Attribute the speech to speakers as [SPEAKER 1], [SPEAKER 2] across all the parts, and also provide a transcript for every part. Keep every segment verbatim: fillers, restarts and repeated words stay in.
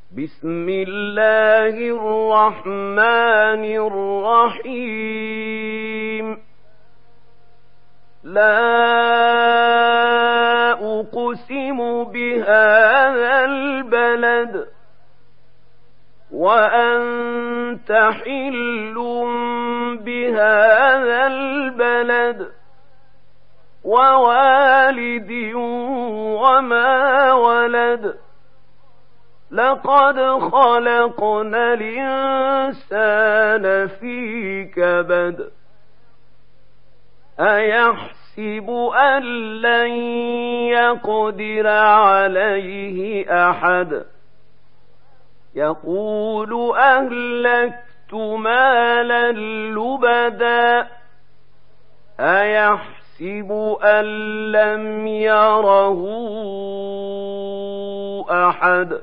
[SPEAKER 1] بسم الله الرحمن الرحيم لا أقسم بهذا البلد وأنت حل بهذا البلد ووالد وما ولد لقد خلقنا الإنسان في كبد أيحسب أن لن يقدر عليه أحد يقول أهلكت مالا لبدا أيحسب أن لم يره أحد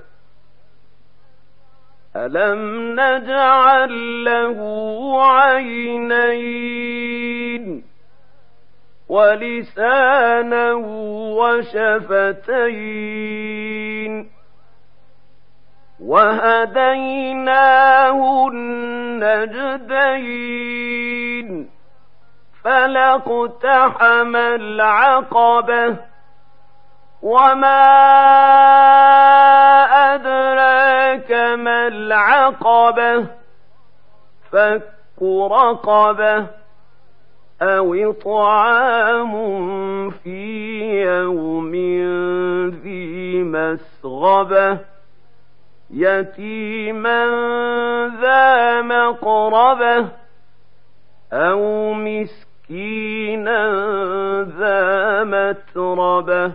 [SPEAKER 1] ألم نجعل له عينين ولسانا وشفتين وهديناه النجدين فلاقتحم العقبة وما أدراك ما العقبة فك رقبة أو إطعام في يوم ذي مسغبة يتيما ذا مقربة أو مسكينا ذا متربة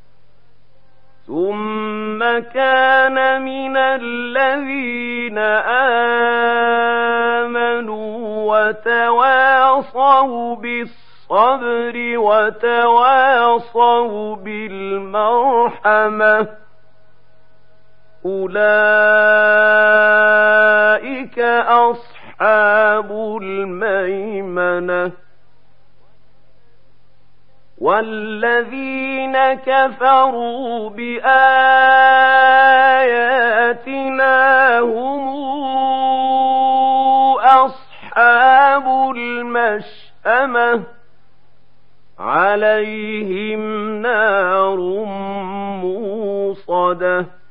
[SPEAKER 1] ثم كان من الذين آمنوا وتواصوا بالصبر وتواصوا بالمرحمة أولئك أصحاب الميمنة والذين كفروا بآياتنا هم أصحاب المشأمة عليهم نار موصدة